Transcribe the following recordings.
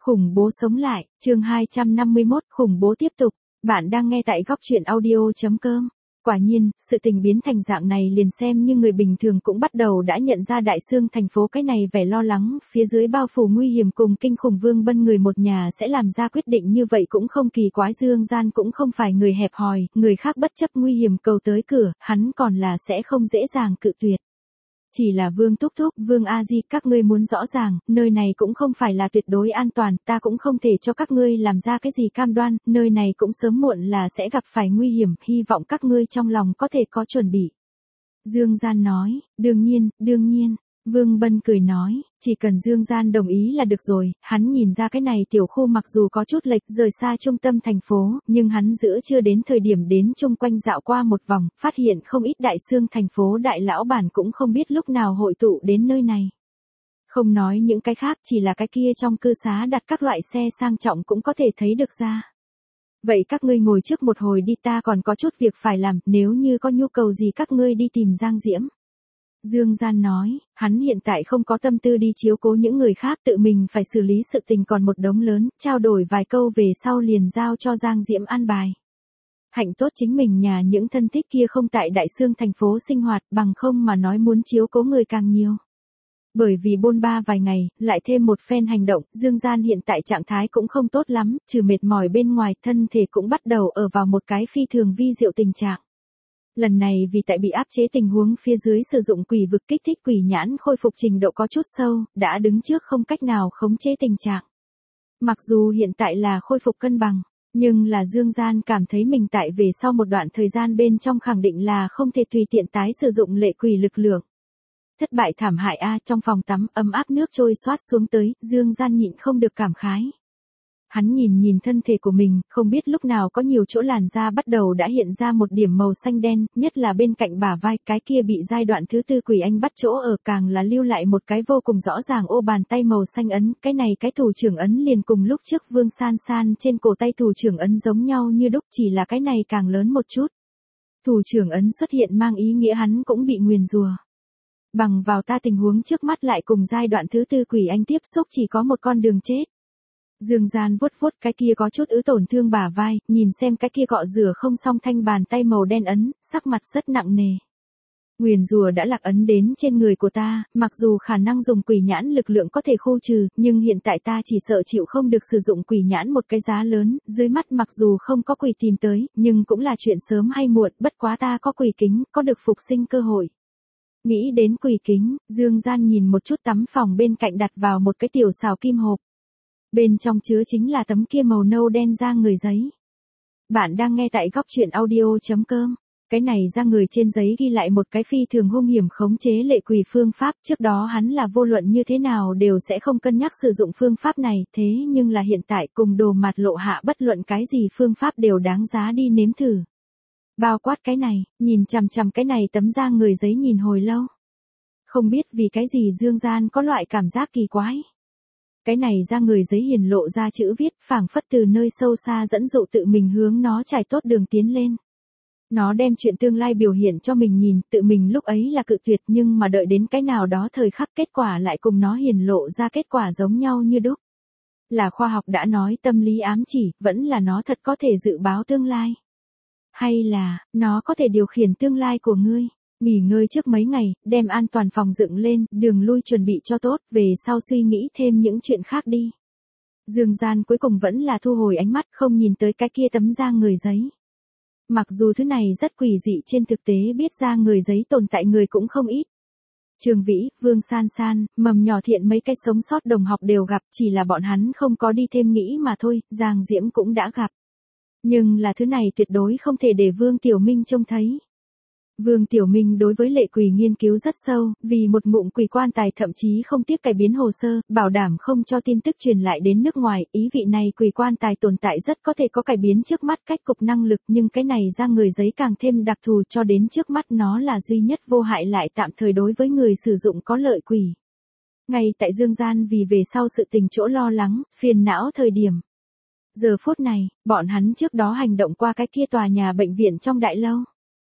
Khủng bố sống lại, chương 251, khủng bố tiếp tục. Bạn đang nghe tại góc truyện audio.com. Quả nhiên, sự tình biến thành dạng này liền xem như người bình thường cũng bắt đầu đã nhận ra Đại Xương thành phố cái này vẻ lo lắng, phía dưới bao phủ nguy hiểm cùng kinh khủng Vương Bân người một nhà sẽ làm ra quyết định như vậy cũng không kỳ quái. Dương Gian cũng không phải người hẹp hòi, người khác bất chấp nguy hiểm cầu tới cửa, hắn còn là sẽ không dễ dàng cự tuyệt. Chỉ là Vương Thúc Thúc, Vương A Di, các ngươi muốn rõ ràng, nơi này cũng không phải là tuyệt đối an toàn, ta cũng không thể cho các ngươi làm ra cái gì cam đoan, nơi này cũng sớm muộn là sẽ gặp phải nguy hiểm, hy vọng các ngươi trong lòng có thể có chuẩn bị. Dương Gian nói, đương nhiên, Vương Bân cười nói, chỉ cần Dương Gian đồng ý là được rồi, hắn nhìn ra cái này tiểu khu mặc dù có chút lệch rời xa trung tâm thành phố, nhưng hắn giữa chưa đến thời điểm đến chung quanh dạo qua một vòng, phát hiện không ít Đại Xương thành phố đại lão bản cũng không biết lúc nào hội tụ đến nơi này. Không nói những cái khác, chỉ là cái kia trong cư xá đặt các loại xe sang trọng cũng có thể thấy được ra. Vậy các ngươi ngồi trước một hồi đi, ta còn có chút việc phải làm, nếu như có nhu cầu gì các ngươi đi tìm Giang Diễm. Dương Gian nói, hắn hiện tại không có tâm tư đi chiếu cố những người khác, tự mình phải xử lý sự tình còn một đống lớn, trao đổi vài câu về sau liền giao cho Giang Diễm an bài. Hạnh tốt chính mình nhà những thân thích kia không tại Đại Xương thành phố sinh hoạt, bằng không mà nói muốn chiếu cố người càng nhiều. Bởi vì bôn ba vài ngày, lại thêm một phen hành động, Dương Gian hiện tại trạng thái cũng không tốt lắm, trừ mệt mỏi bên ngoài, thân thể cũng bắt đầu ở vào một cái phi thường vi diệu tình trạng. Lần này vì tại bị áp chế tình huống phía dưới sử dụng quỷ vực kích thích quỷ nhãn khôi phục trình độ có chút sâu, đã đứng trước không cách nào khống chế tình trạng. Mặc dù hiện tại là khôi phục cân bằng, nhưng là Dương Gian cảm thấy mình tại về sau một đoạn thời gian bên trong khẳng định là không thể tùy tiện tái sử dụng lệ quỷ lực lượng. Thất bại thảm hại a, trong phòng tắm ấm áp nước trôi xoát xuống tới, Dương Gian nhịn không được cảm khái. Hắn nhìn thân thể của mình, không biết lúc nào có nhiều chỗ làn da bắt đầu đã hiện ra một điểm màu xanh đen, nhất là bên cạnh bả vai, cái kia bị giai đoạn thứ tư quỷ anh bắt chỗ ở, càng là lưu lại một cái vô cùng rõ ràng ô bàn tay màu xanh ấn, cái này cái thủ trưởng ấn liền cùng lúc trước Vương San San trên cổ tay thủ trưởng ấn giống nhau như đúc, chỉ là cái này càng lớn một chút. Thủ trưởng ấn xuất hiện mang ý nghĩa hắn cũng bị nguyền rủa. Bằng vào ta tình huống trước mắt lại cùng giai đoạn thứ tư quỷ anh tiếp xúc chỉ có một con đường chết. Dương Gian vuốt vuốt cái kia có chút ứ tổn thương bả vai, nhìn xem cái kia cọ rửa không xong thanh bàn tay màu đen ấn, sắc mặt rất nặng nề. Nguyền rủa đã lạc ấn đến trên người của ta, mặc dù khả năng dùng quỷ nhãn lực lượng có thể khu trừ, nhưng hiện tại ta chỉ sợ chịu không được sử dụng quỷ nhãn một cái giá lớn, dưới mắt mặc dù không có quỷ tìm tới, nhưng cũng là chuyện sớm hay muộn, bất quá ta có quỷ kính, có được phục sinh cơ hội. Nghĩ đến quỷ kính, Dương Gian nhìn một chút tắm phòng bên cạnh đặt vào một cái tiểu xào kim hộp. Bên trong chứa chính là tấm kia màu nâu đen da người giấy. Bạn đang nghe tại góc truyện audio.com. Cái này da người trên giấy ghi lại một cái phi thường hung hiểm khống chế lệ quỷ phương pháp, trước đó hắn là vô luận như thế nào đều sẽ không cân nhắc sử dụng phương pháp này, thế nhưng là hiện tại cùng đồ mặt lộ hạ bất luận cái gì phương pháp đều đáng giá đi nếm thử. Bao quát cái này, nhìn chằm chằm cái này tấm da người giấy nhìn hồi lâu. Không biết vì cái gì Dương Gian có loại cảm giác kỳ quái. Cái này da người giấy hiển lộ ra chữ viết, phảng phất từ nơi sâu xa dẫn dụ tự mình hướng nó trải tốt đường tiến lên. Nó đem chuyện tương lai biểu hiện cho mình nhìn, tự mình lúc ấy là cự tuyệt nhưng mà đợi đến cái nào đó thời khắc kết quả lại cùng nó hiển lộ ra kết quả giống nhau như đúc. Là khoa học đã nói tâm lý ám chỉ, vẫn là nó thật có thể dự báo tương lai. Hay là, nó có thể điều khiển tương lai của ngươi. Nghỉ ngơi trước mấy ngày, đem an toàn phòng dựng lên, đường lui chuẩn bị cho tốt, về sau suy nghĩ thêm những chuyện khác đi. Dương Gian cuối cùng vẫn là thu hồi ánh mắt, không nhìn tới cái kia tấm da người giấy. Mặc dù thứ này rất quỷ dị, trên thực tế biết da người giấy tồn tại người cũng không ít. Trường Vĩ, Vương San San, Mầm Nhỏ Thiện mấy cái sống sót đồng học đều gặp, chỉ là bọn hắn không có đi thêm nghĩ mà thôi, Giang Diễm cũng đã gặp. Nhưng là thứ này tuyệt đối không thể để Vương Tiểu Minh trông thấy. Vương Tiểu Minh đối với lệ quỷ nghiên cứu rất sâu, vì một ngụm quỷ quan tài thậm chí không tiếc cải biến hồ sơ, bảo đảm không cho tin tức truyền lại đến nước ngoài, ý vị này quỷ quan tài tồn tại rất có thể có cải biến trước mắt cách cục năng lực, nhưng cái này ra người giấy càng thêm đặc thù, cho đến trước mắt nó là duy nhất vô hại lại tạm thời đối với người sử dụng có lợi quỷ. Ngay tại Dương Gian vì về sau sự tình chỗ lo lắng, phiền não thời điểm. Giờ phút này, bọn hắn trước đó hành động qua cái kia tòa nhà bệnh viện trong đại lâu.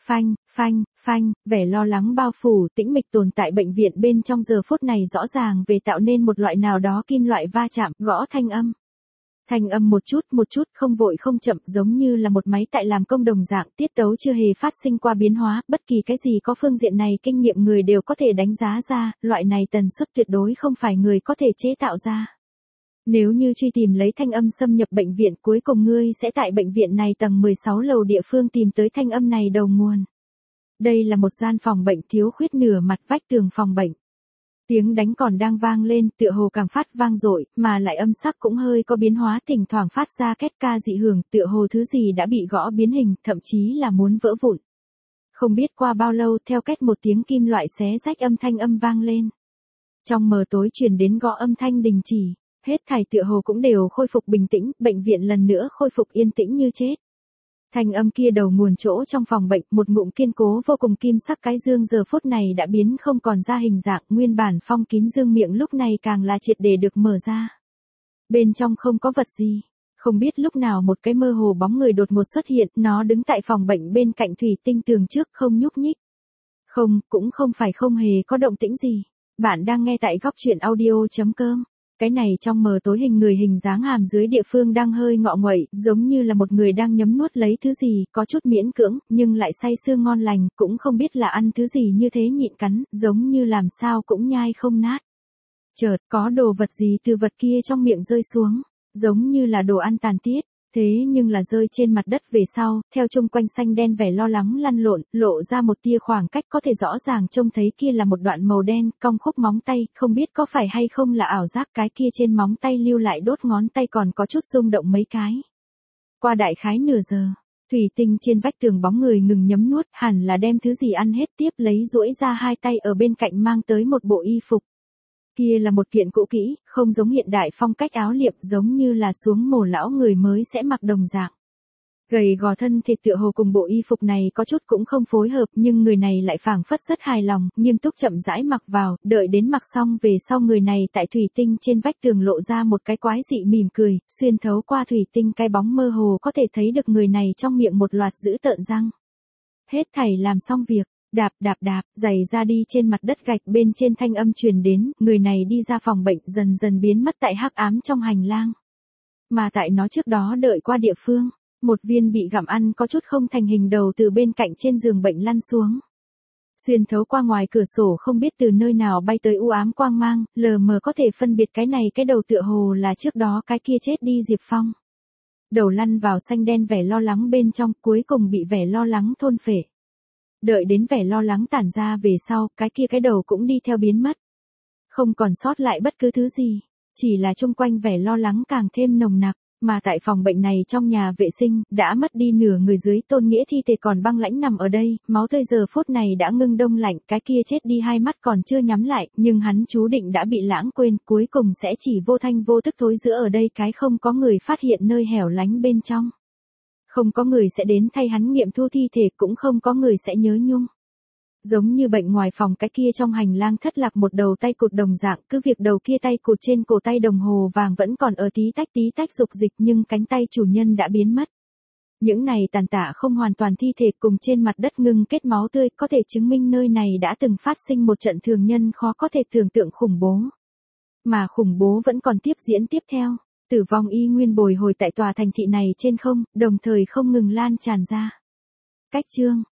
Phanh, phanh, phanh, vẻ lo lắng bao phủ tĩnh mịch tồn tại bệnh viện bên trong giờ phút này rõ ràng về tạo nên một loại nào đó kim loại va chạm, gõ thanh âm. Thanh âm một chút, không vội không chậm giống như là một máy tại làm công đồng dạng, tiết tấu chưa hề phát sinh qua biến hóa, bất kỳ cái gì có phương diện này kinh nghiệm người đều có thể đánh giá ra, loại này tần suất tuyệt đối không phải người có thể chế tạo ra. Nếu như truy tìm lấy thanh âm xâm nhập bệnh viện cuối cùng ngươi sẽ tại bệnh viện này tầng 16 lầu địa phương tìm tới thanh âm này đầu nguồn. Đây là một gian phòng bệnh thiếu khuyết nửa mặt vách tường phòng bệnh. Tiếng đánh còn đang vang lên, tựa hồ càng phát vang dội, mà lại âm sắc cũng hơi có biến hóa, thỉnh thoảng phát ra két ca dị hưởng, tựa hồ thứ gì đã bị gõ biến hình, thậm chí là muốn vỡ vụn. Không biết qua bao lâu, theo két một tiếng kim loại xé rách âm thanh âm vang lên. Trong mờ tối truyền đến gõ âm thanh đình chỉ, hết thảy tựa hồ cũng đều khôi phục bình tĩnh, bệnh viện lần nữa khôi phục yên tĩnh như chết. Thanh âm kia đầu nguồn chỗ trong phòng bệnh, một ngụm kiên cố vô cùng kim sắc cái dương giờ phút này đã biến không còn ra hình dạng, nguyên bản phong kín dương miệng lúc này càng là triệt để được mở ra. Bên trong không có vật gì, không biết lúc nào một cái mơ hồ bóng người đột ngột xuất hiện, nó đứng tại phòng bệnh bên cạnh thủy tinh tường trước không nhúc nhích. Không, cũng không phải không hề có động tĩnh gì. Bạn đang nghe tại góc truyện audio.com. Cái này trong mờ tối hình người hình dáng hàm dưới địa phương đang hơi ngọ nguậy, giống như là một người đang nhấm nuốt lấy thứ gì, có chút miễn cưỡng, nhưng lại say sưa ngon lành, cũng không biết là ăn thứ gì như thế nhịn cắn, giống như làm sao cũng nhai không nát. Chợt, có đồ vật gì từ vật kia trong miệng rơi xuống, giống như là đồ ăn tàn tiết. Thế nhưng là rơi trên mặt đất về sau, theo chung quanh xanh đen vẻ lo lắng lăn lộn, lộ ra một tia khoảng cách có thể rõ ràng trông thấy kia là một đoạn màu đen, cong khúc móng tay, không biết có phải hay không là ảo giác cái kia trên móng tay lưu lại đốt ngón tay còn có chút rung động mấy cái. Qua đại khái nửa giờ, thủy tinh trên vách tường bóng người ngừng nhấm nuốt, hẳn là đem thứ gì ăn hết tiếp lấy duỗi ra hai tay ở bên cạnh mang tới một bộ y phục. Kia là một kiện cũ kỹ, không giống hiện đại phong cách áo liệm giống như là xuống mồ lão người mới sẽ mặc đồng dạng. Gầy gò thân thịt tựa hồ cùng bộ y phục này có chút cũng không phối hợp nhưng người này lại phảng phất rất hài lòng, nghiêm túc chậm rãi mặc vào, đợi đến mặc xong về sau người này tại thủy tinh trên vách tường lộ ra một cái quái dị mỉm cười, xuyên thấu qua thủy tinh cái bóng mơ hồ có thể thấy được người này trong miệng một loạt dữ tợn răng. Hết thảy làm xong việc. Đạp đạp đạp, giày ra đi trên mặt đất gạch bên trên thanh âm truyền đến, người này đi ra phòng bệnh dần dần biến mất tại hắc ám trong hành lang. Mà tại nó trước đó đợi qua địa phương, một viên bị gặm ăn có chút không thành hình đầu từ bên cạnh trên giường bệnh lăn xuống. Xuyên thấu qua ngoài cửa sổ không biết từ nơi nào bay tới u ám quang mang, lờ mờ có thể phân biệt cái này cái đầu tựa hồ là trước đó cái kia chết đi Diệp Phong. Đầu lăn vào xanh đen vẻ lo lắng bên trong, cuối cùng bị vẻ lo lắng thôn phệ. Đợi đến vẻ lo lắng tản ra về sau, cái kia cái đầu cũng đi theo biến mất. Không còn sót lại bất cứ thứ gì, chỉ là chung quanh vẻ lo lắng càng thêm nồng nặc, mà tại phòng bệnh này trong nhà vệ sinh, đã mất đi nửa người dưới Tôn Nghĩa thi thể còn băng lãnh nằm ở đây, máu tươi giờ phút này đã ngưng đông lạnh, cái kia chết đi hai mắt còn chưa nhắm lại, nhưng hắn chú định đã bị lãng quên, cuối cùng sẽ chỉ vô thanh vô tức thối giữa ở đây cái không có người phát hiện nơi hẻo lánh bên trong. Không có người sẽ đến thay hắn nghiệm thu thi thể cũng không có người sẽ nhớ nhung. Giống như bệnh ngoài phòng cái kia trong hành lang thất lạc một đầu tay cụt đồng dạng, cứ việc đầu kia tay cụt trên cổ tay đồng hồ vàng vẫn còn ở tí tách dục dịch nhưng cánh tay chủ nhân đã biến mất. Những này tàn tạ không hoàn toàn thi thể cùng trên mặt đất ngưng kết máu tươi có thể chứng minh nơi này đã từng phát sinh một trận thường nhân khó có thể tưởng tượng khủng bố. Mà khủng bố vẫn còn tiếp diễn tiếp theo. Tử vong y nguyên bồi hồi tại tòa thành thị này trên không, đồng thời không ngừng lan tràn ra. Cách chương